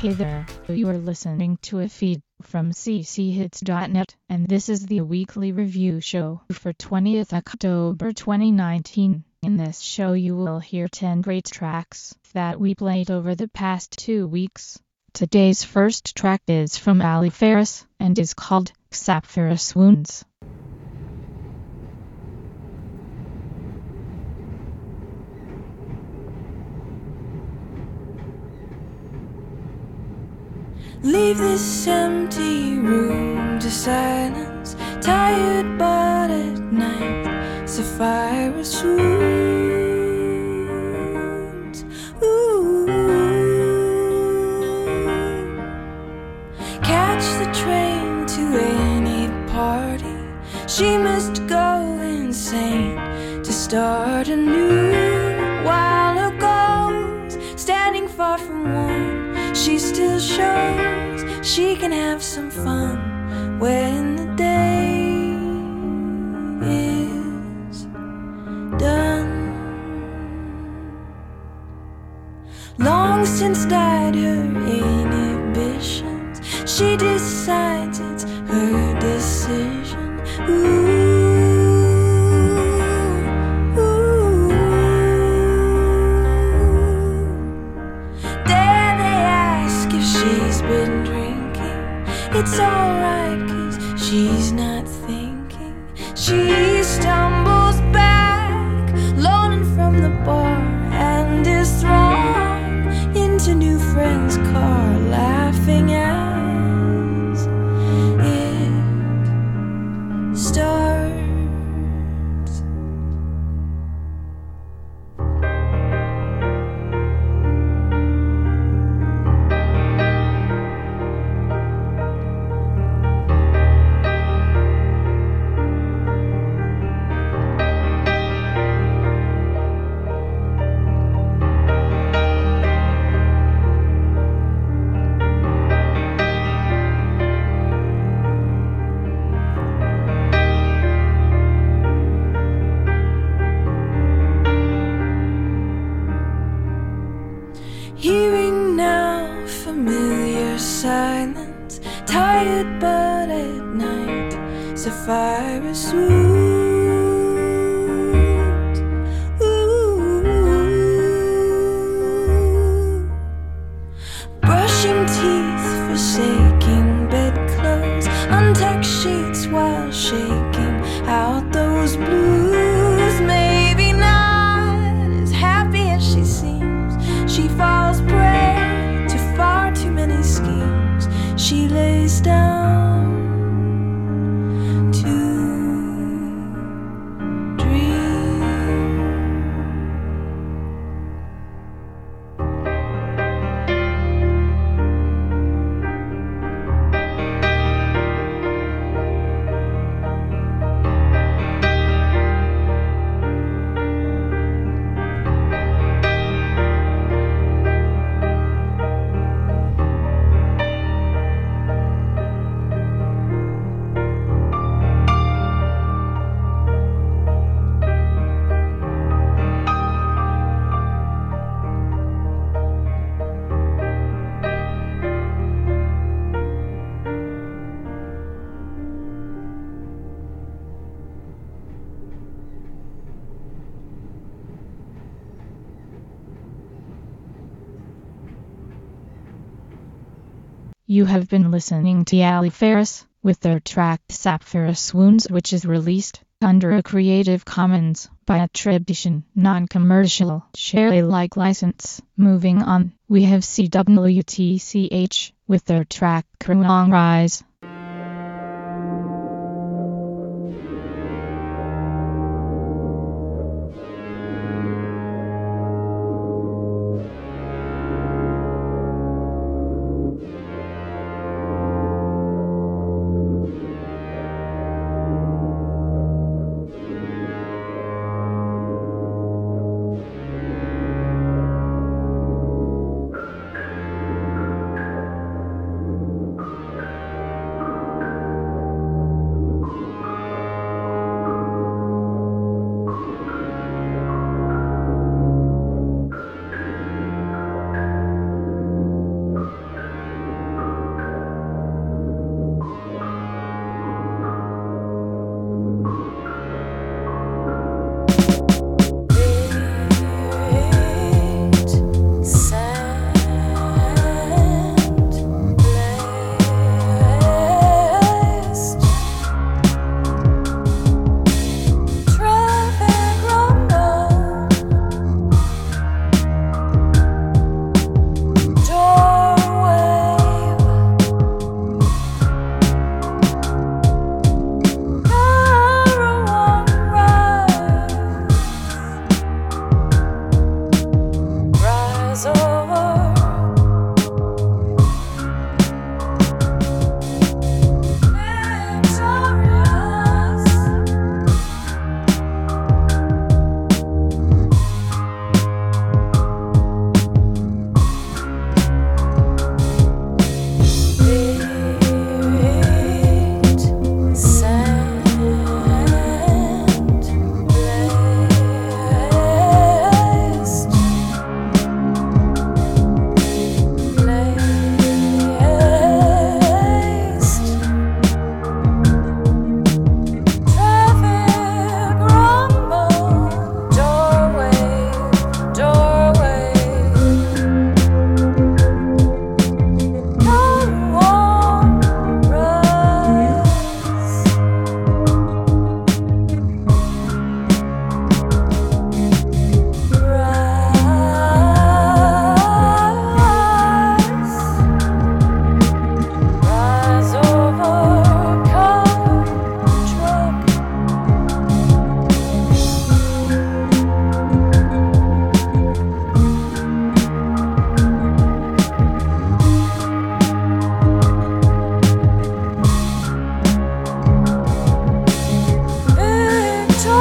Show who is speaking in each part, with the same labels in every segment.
Speaker 1: Hey there, you are listening to a feed from cchits.net, and this is the weekly review show for 20th October 2019. In this show you will hear 10 great tracks that we played over the past 2 weeks. Today's first track is from Ali Farris and is called Sapphirous Wounds.
Speaker 2: Leave this empty room to silence, tired but at night, sapphirous wounds. Ooh. Catch the train to any party, she must go insane to start anew. While her goals, standing far from one, she still shows she can have some fun when the day is done. Long since died her inhibitions, she decides it's her decision. Ooh. It's alright, 'cause she's not thinking. She stumbles back, loaning from the bar, and is thrown into new friend's car, laughing as it starts. Hearing now familiar silence, tired but at night, sapphirous wounds. Ooh. Brushing teeth, forsaking bedclothes, untucked sheets while shaking out those blues. Maybe not as happy as she seems, she falls prey to far too many schemes. She lays down to dream.
Speaker 1: You have been listening to Ali Farris with their track Sapphirous Wounds, which is released under a Creative Commons by attribution, non-commercial, share Alike license. Moving on, we have CWTCH with their track Kurong Rise.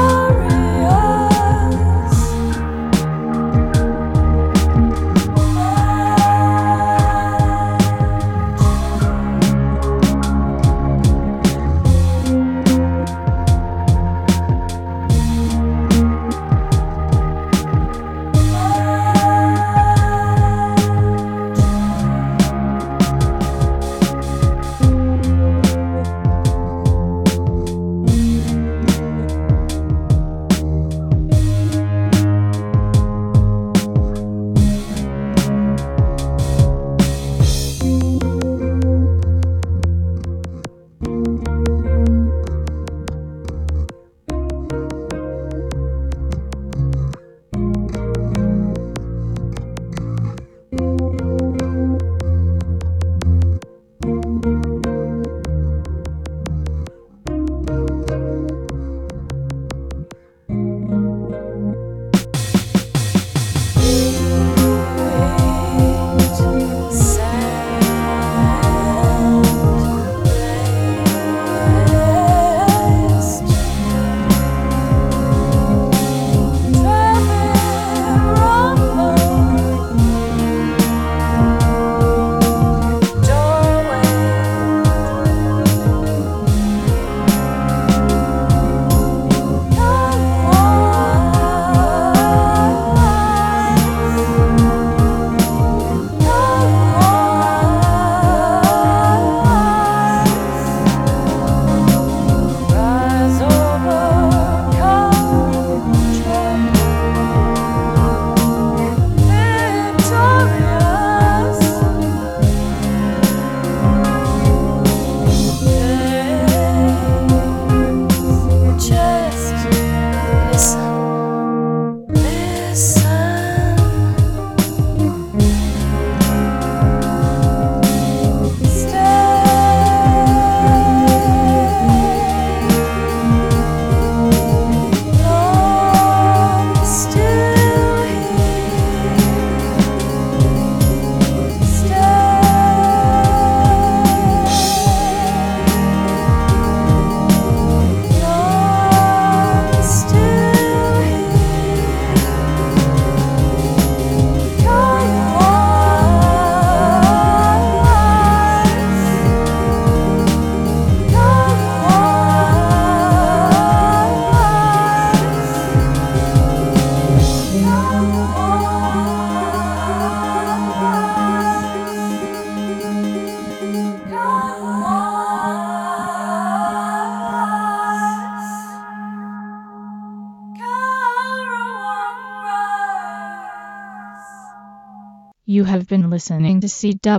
Speaker 1: You have been listening to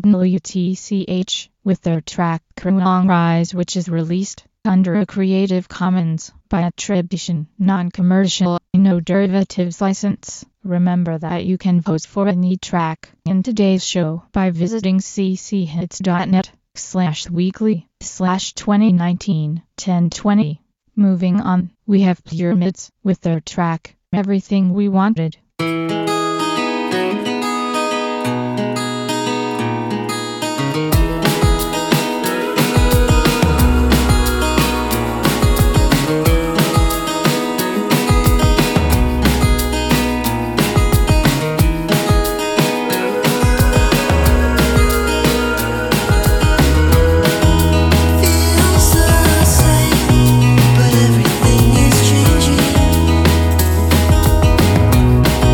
Speaker 1: CWTCH with their track Karawang Rise, which is released under a Creative Commons by attribution, non-commercial, no derivatives license. Remember that you can vote for any track in today's show by visiting cchits.net/weekly/2019-1020. Moving on, we have Pyramids with their track Everything We Wanted.
Speaker 3: But everything is changing.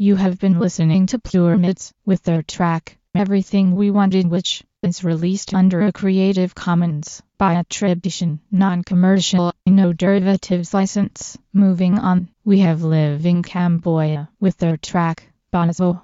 Speaker 1: You have been listening to Pyramids with their track, Everything We Wanted, which is released under a Creative Commons by attribution, non-commercial, no derivatives license. Moving on, we have Living Cambodia with their track, Bonazo.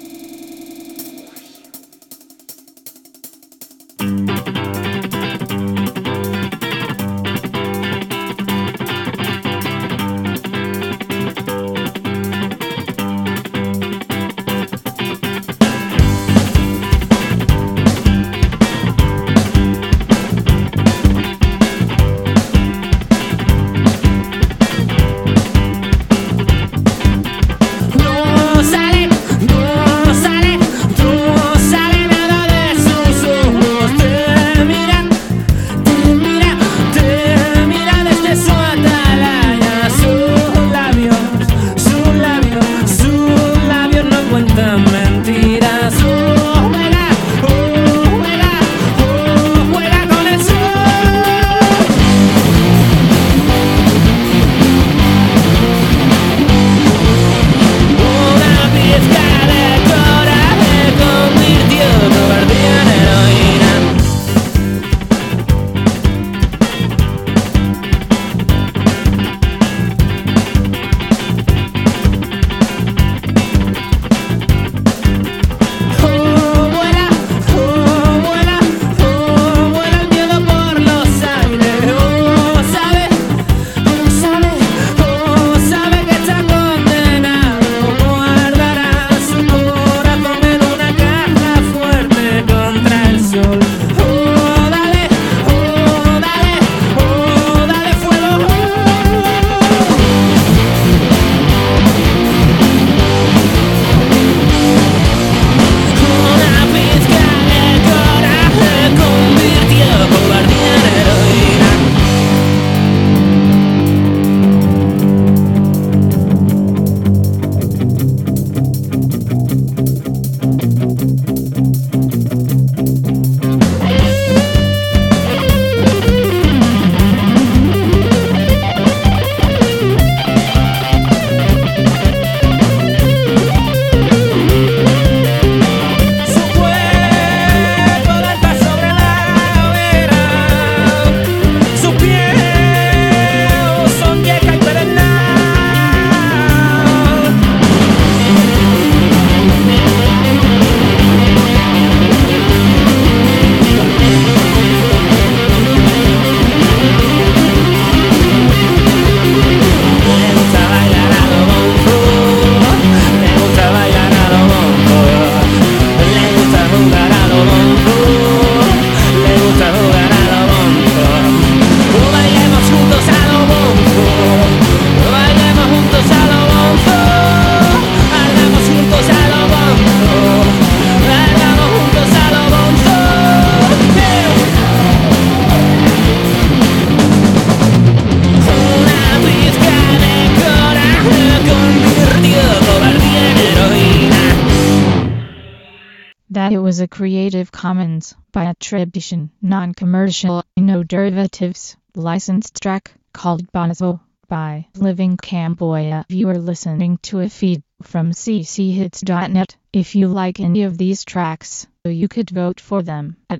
Speaker 1: That it was a Creative Commons by attribution, non-commercial, no derivatives, licensed track called Bonazo by Living Cambodia. You are listening to a feed from cchits.net. If you like any of these tracks, you could vote for them at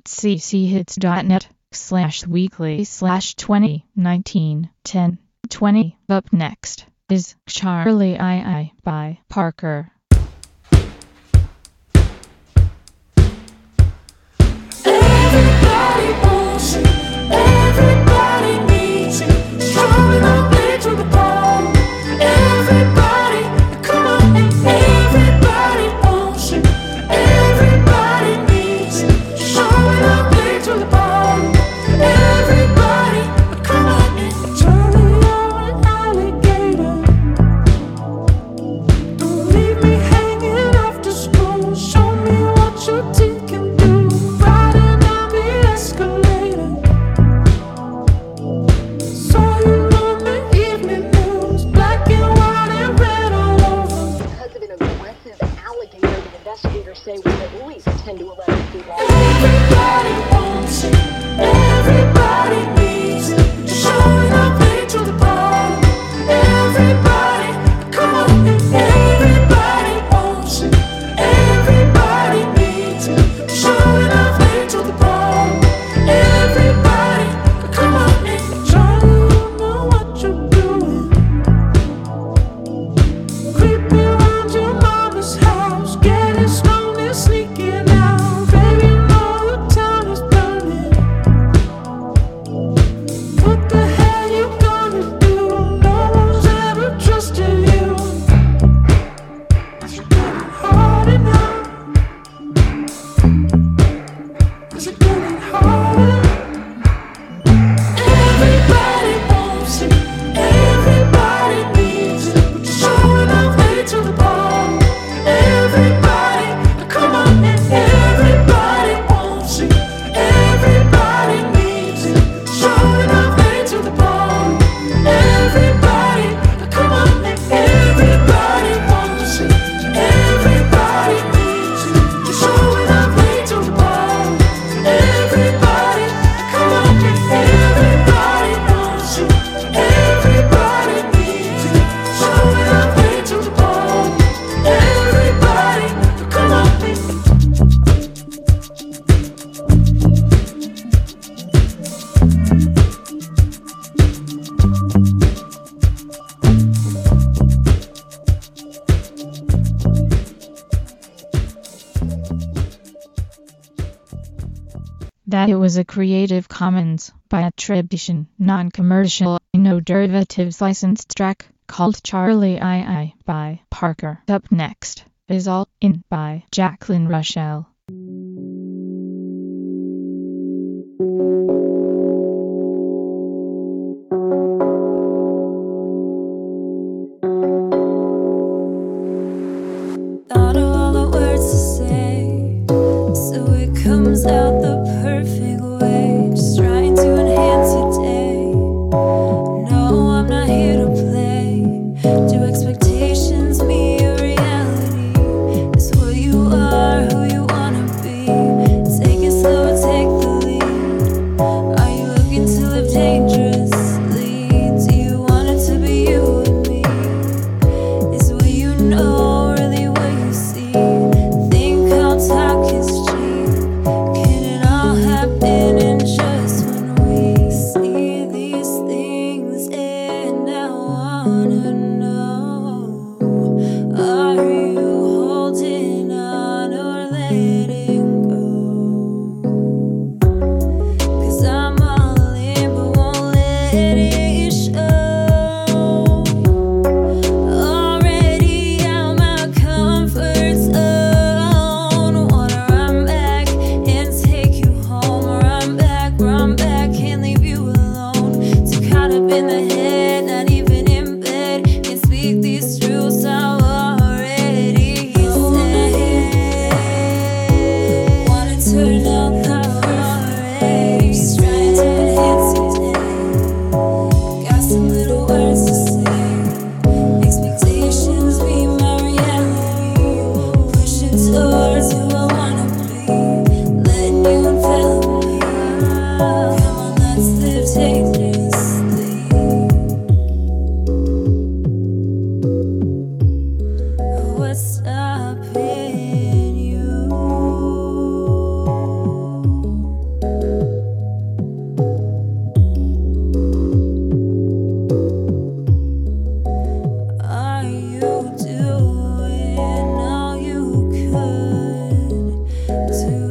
Speaker 1: cchits.net/weekly/2019-10-20. Up next is Charlie II by Parker.
Speaker 2: Everybody wants it, everybody needs it. Strong enough way to the bottom. Everybody, come on, everybody wants it, everybody needs it. Strong enough way to the bottom. Everybody, come on, Charlie, you're an alligator. Don't leave me hanging after school. Show me what your teeth can do.
Speaker 3: Say with at least 10 to 11 people.
Speaker 2: Everybody wants it, everybody needs it. Showing up way to the bottom. Everybody, come on, everybody
Speaker 1: was a Creative Commons by attribution, non-commercial, no derivatives licensed track called Charlie II by Parker. Up next is All In by Jacqueline Rochelle.
Speaker 2: Thought of all the words to say, so it comes out the perfect way. Just trying to enhance your day. No, I'm not here to play. Do expectations meet your reality? Is who you are, who you wanna be. Take it slow, take the lead. Are you looking to live dangerously? Do you want it to be you and me? Is what you know really what you see? Think how talk is cheap. Can it all happen in just when we see these things? And I wanna know, are you holding on or letting go? 'Cause I'm all in but won't let it show. Already out my comfort zone. Wanna run back and take you home. Run back, can't leave you alone. Too caught up in the head, not even in bed. Can't speak these truths I've already said. Wanna turn out the rays, trying to enhance your day. Got some little words to say. Expectations be my reality. Pushing towards who I wanna be. Letting you envelop me. Come on, let's live dangerously. What's stopping you? Are you doing all you could do?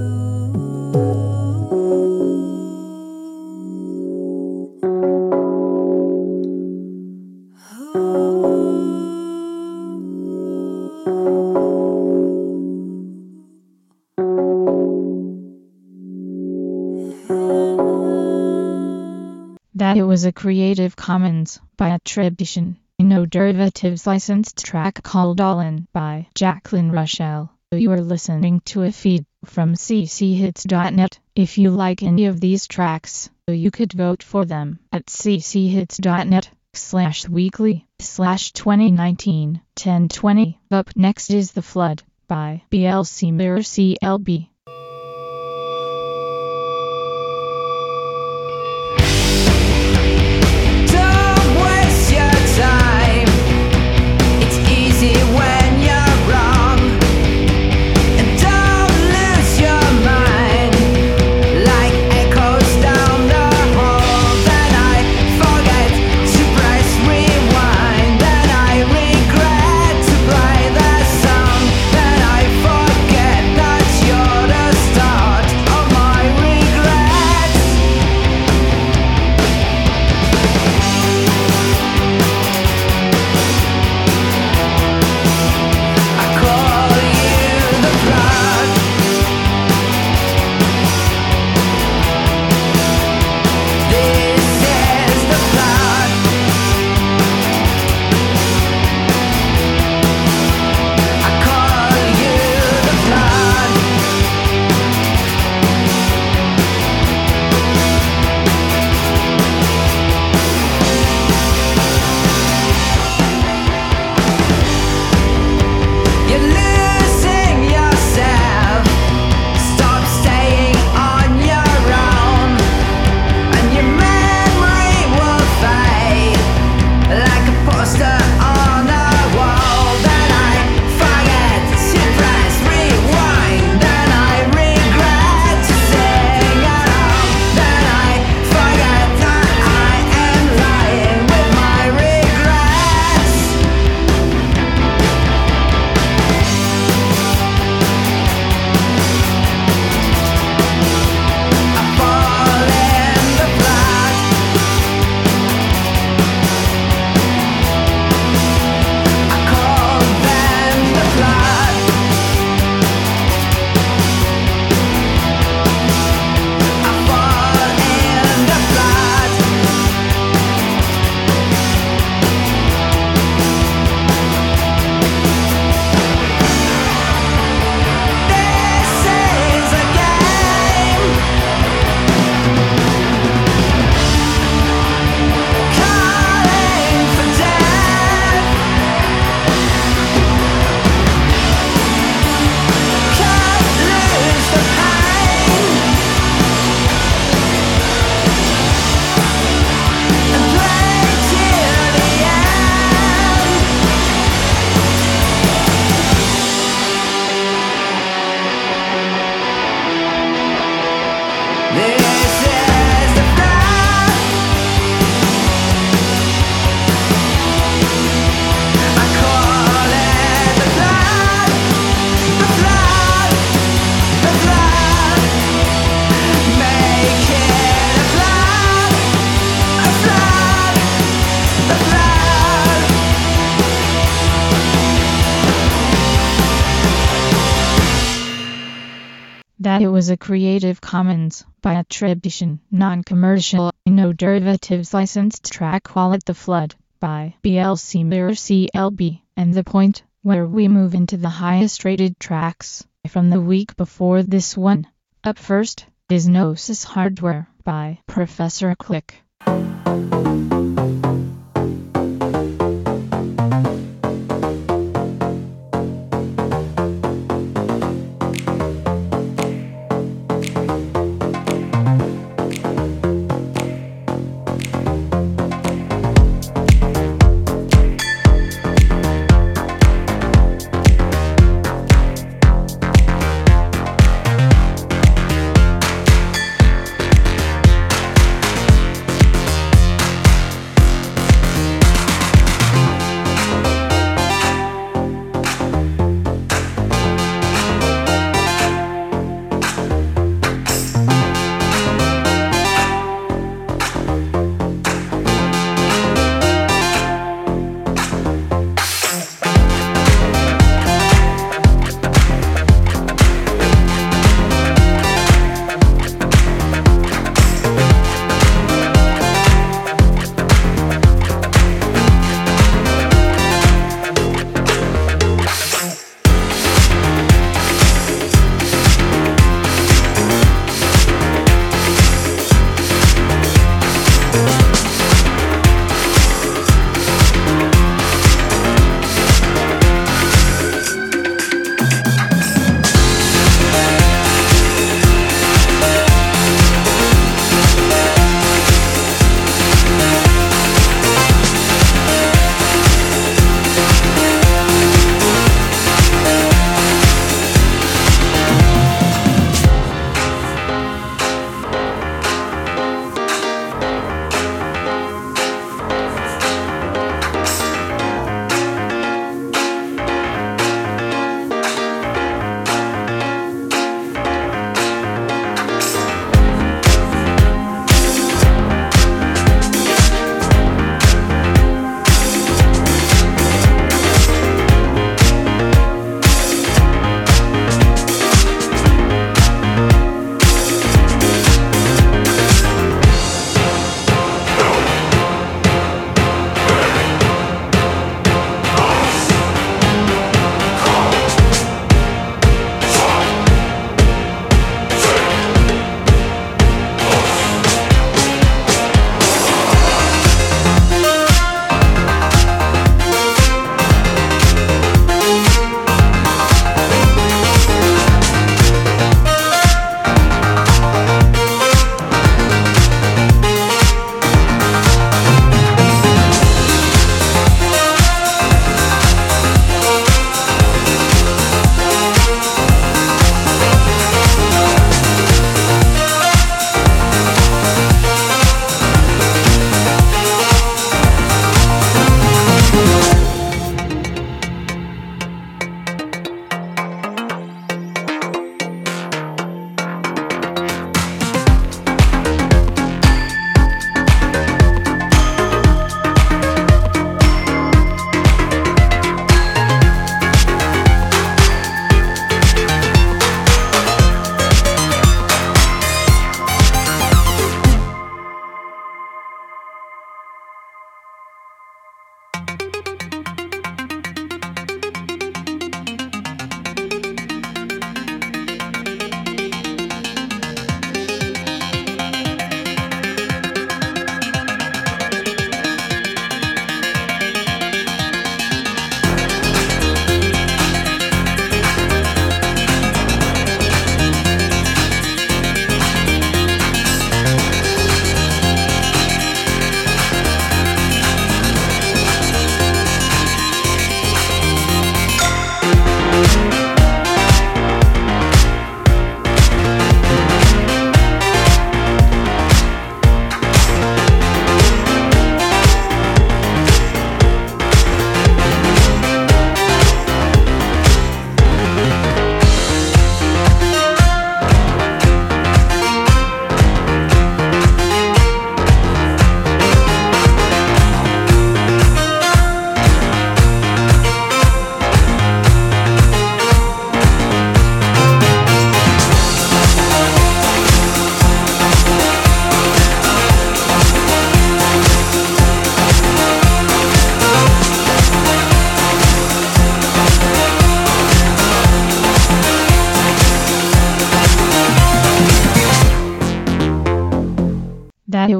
Speaker 1: That it was a Creative Commons by attribution, no derivatives licensed track called All In by Jacqueline Rochelle. You are listening to a feed from cchits.net. If you like any of these tracks, you could vote for them at cchits.net/weekly/2019-1020. Up next is The Flood by BLC Mirror CLB.
Speaker 4: Don't waste your time. It's easy when you're wrong. And don't lose your mind like echoes down the hall. Then I forget to press rewind. Then I regret to play the song. Then I forget that you're the
Speaker 1: that it was a Creative Commons by attribution, non-commercial, no derivatives licensed track Call It the Flood by BLC Mirror CLB. And the point where we move into the highest rated tracks from the week before this one. Up first is Gnosis Hardware by Professor Click.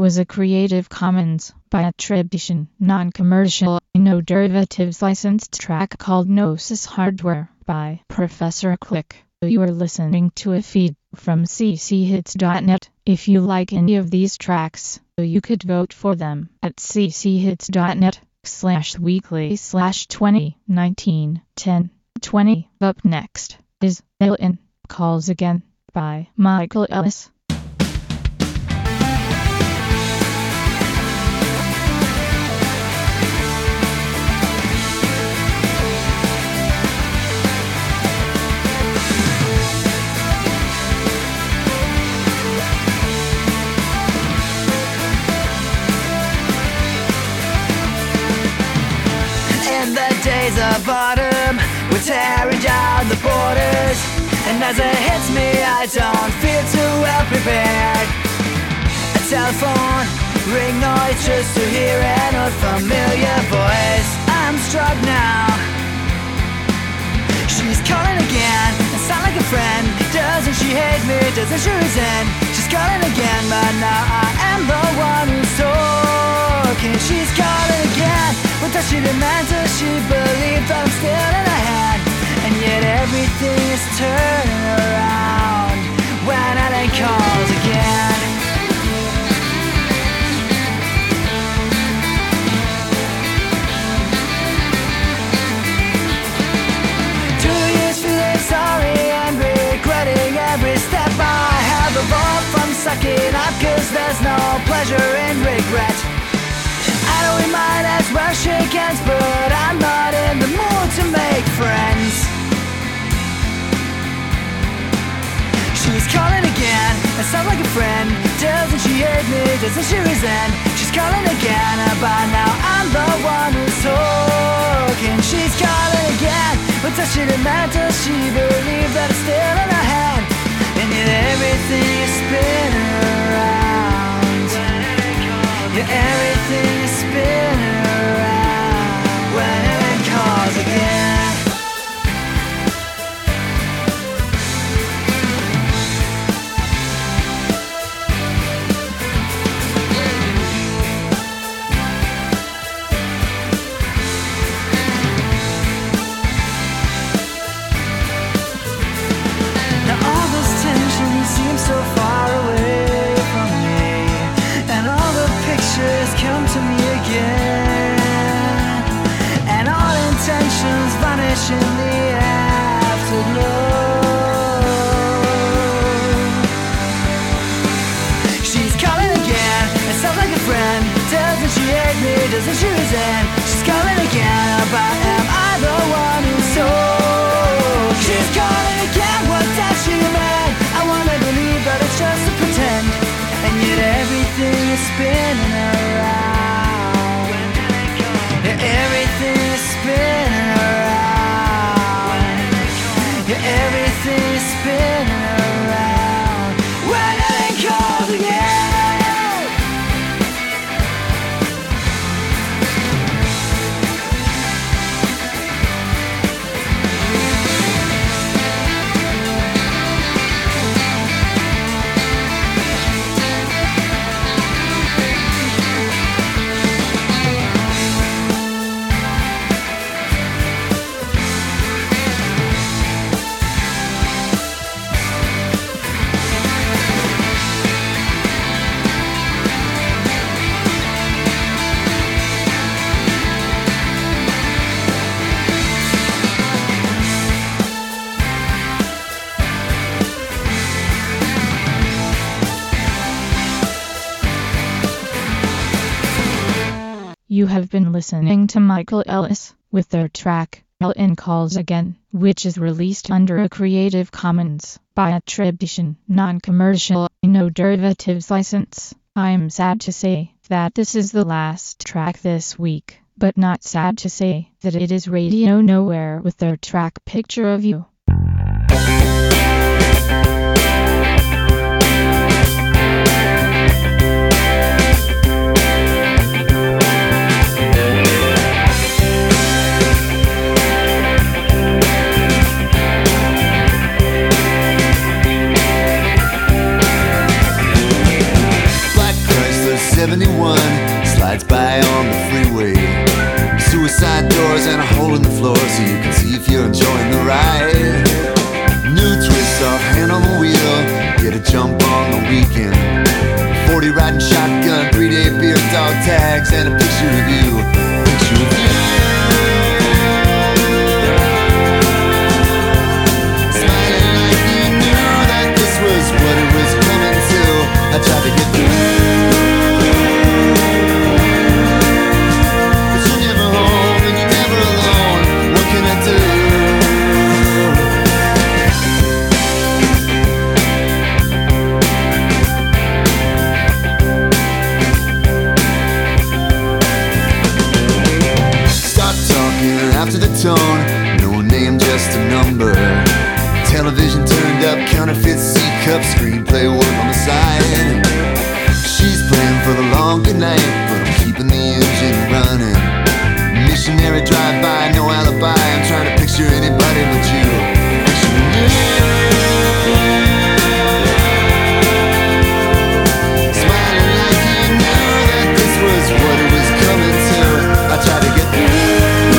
Speaker 1: was a Creative Commons by attribution, non-commercial, no derivatives licensed track called Gnosis Hardware by Professor Click. You are listening to a feed from cchits.net. If you like any of these tracks, you could vote for them at cchits.net/weekly/2019-10-20. Up next is Ellen Calls Again by Michael Ellis.
Speaker 4: Days of autumn, we're tearing down the borders, and as it hits me, I don't feel too well prepared. A telephone ring noise just to hear an unfamiliar voice. I'm struck now. She's calling again, and sound like a friend. Doesn't she hate me? Doesn't she resent? She's calling again, but now I am the one who's talking. She's calling again. What does she demand? Does she believe that I'm still in her hand? And yet everything is turning around when Ellen calls again. 2 years feeling sorry and regretting every step I have evolved from sucking up, 'cause there's no pleasure in regret. I know we might as well shake hands, but I'm not in the mood to make friends. She's calling again, and sounds like a friend. Doesn't she hate me? Doesn't she resent? She's calling again, but now I'm the one who's talking. She's calling again, but does she demand? Does she believe that it's still in her hand? And yet everything is spinning around. Yeah, everything is spinning around when Ellen calls again. Now all those tensions seem so far away from me, and all the pictures come to me again, and all intentions vanish in the afterglow. She's calling again, it sounds like a friend. Doesn't she hate me? Doesn't she resent? She's calling again, but am I the one who's so? She's calling again, what does she demand? I wanna believe that it's just a pretend, and yet everything is spinning around. Yeah, everything is spinning around. Yeah, everything is spinning around when Ellen calls again.
Speaker 1: You have been listening to Michael Ellis with their track, Ellen Calls Again, which is released under a Creative Commons by attribution, non-commercial, no derivatives license. I'm sad to say that this is the last track this week, but not sad to say that it is Radio Nowhere with their track Picture of You.
Speaker 5: eye on the freeway. Suicide doors and a hole in the floor so you can see if you're enjoying the ride. New twists off, hand on the wheel, get a jump on the weekend. 40 riding shotgun, 3-day beer, dog tags, and a picture of you. Picture of you. Smiling like you knew that this was what it was coming to. I tried to get through, but you're never home and you're never alone. What can I do? After the tone, no name, just a number. Television turned up, counterfeit C-cup, screenplay work on the side. She's playing for the long good night, but I'm keeping the engine running. Missionary drive-by, no alibi, I'm trying to picture anybody but you. Picture you. Smiling like you knew that this was what it was coming to. I tried to get through.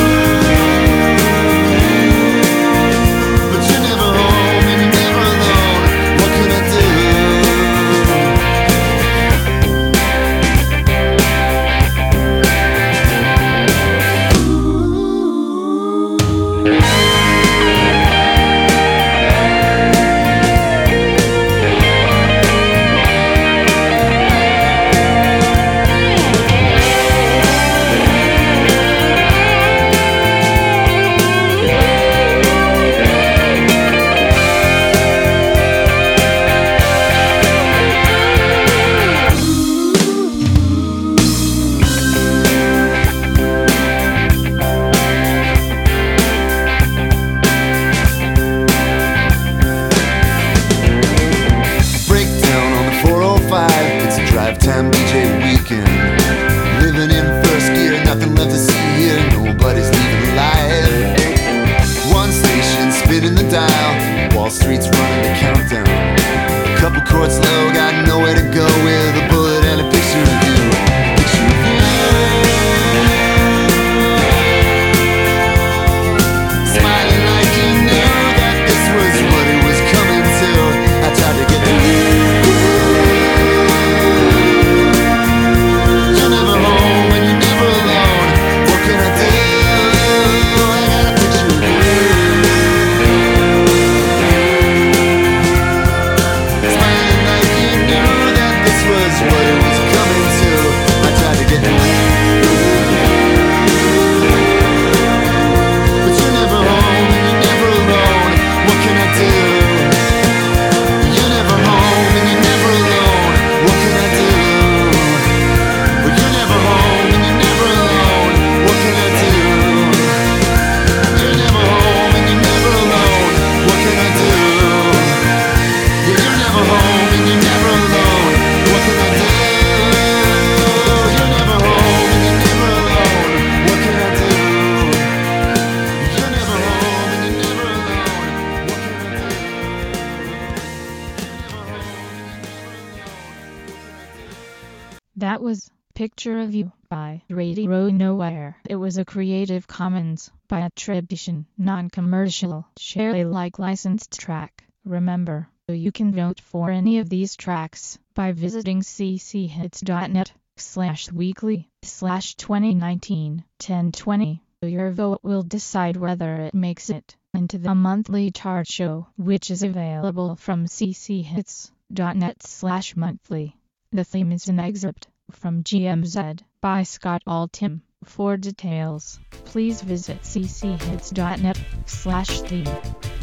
Speaker 5: Time DJ weekend, living in first gear, nothing left to see here, nobody's leaving alive. One station spinning the dial, Wall Street's running the countdown. A couple chords low, got nowhere to go with a bullet and a picture of you. Picture of you. Smiling like you knew that this was what it was coming to. I tried to get through.
Speaker 1: That was Picture of You by Radio Nowhere. It was a Creative Commons by attribution, non-commercial, share Alike licensed track. Remember, you can vote for any of these tracks by visiting cchits.net/weekly/2019-1020. Your vote will decide whether it makes it into the monthly chart show, which is available from cchits.net/monthly. The theme is an excerpt from GMZ by Scott Altham. For details, please visit cchits.net/theme.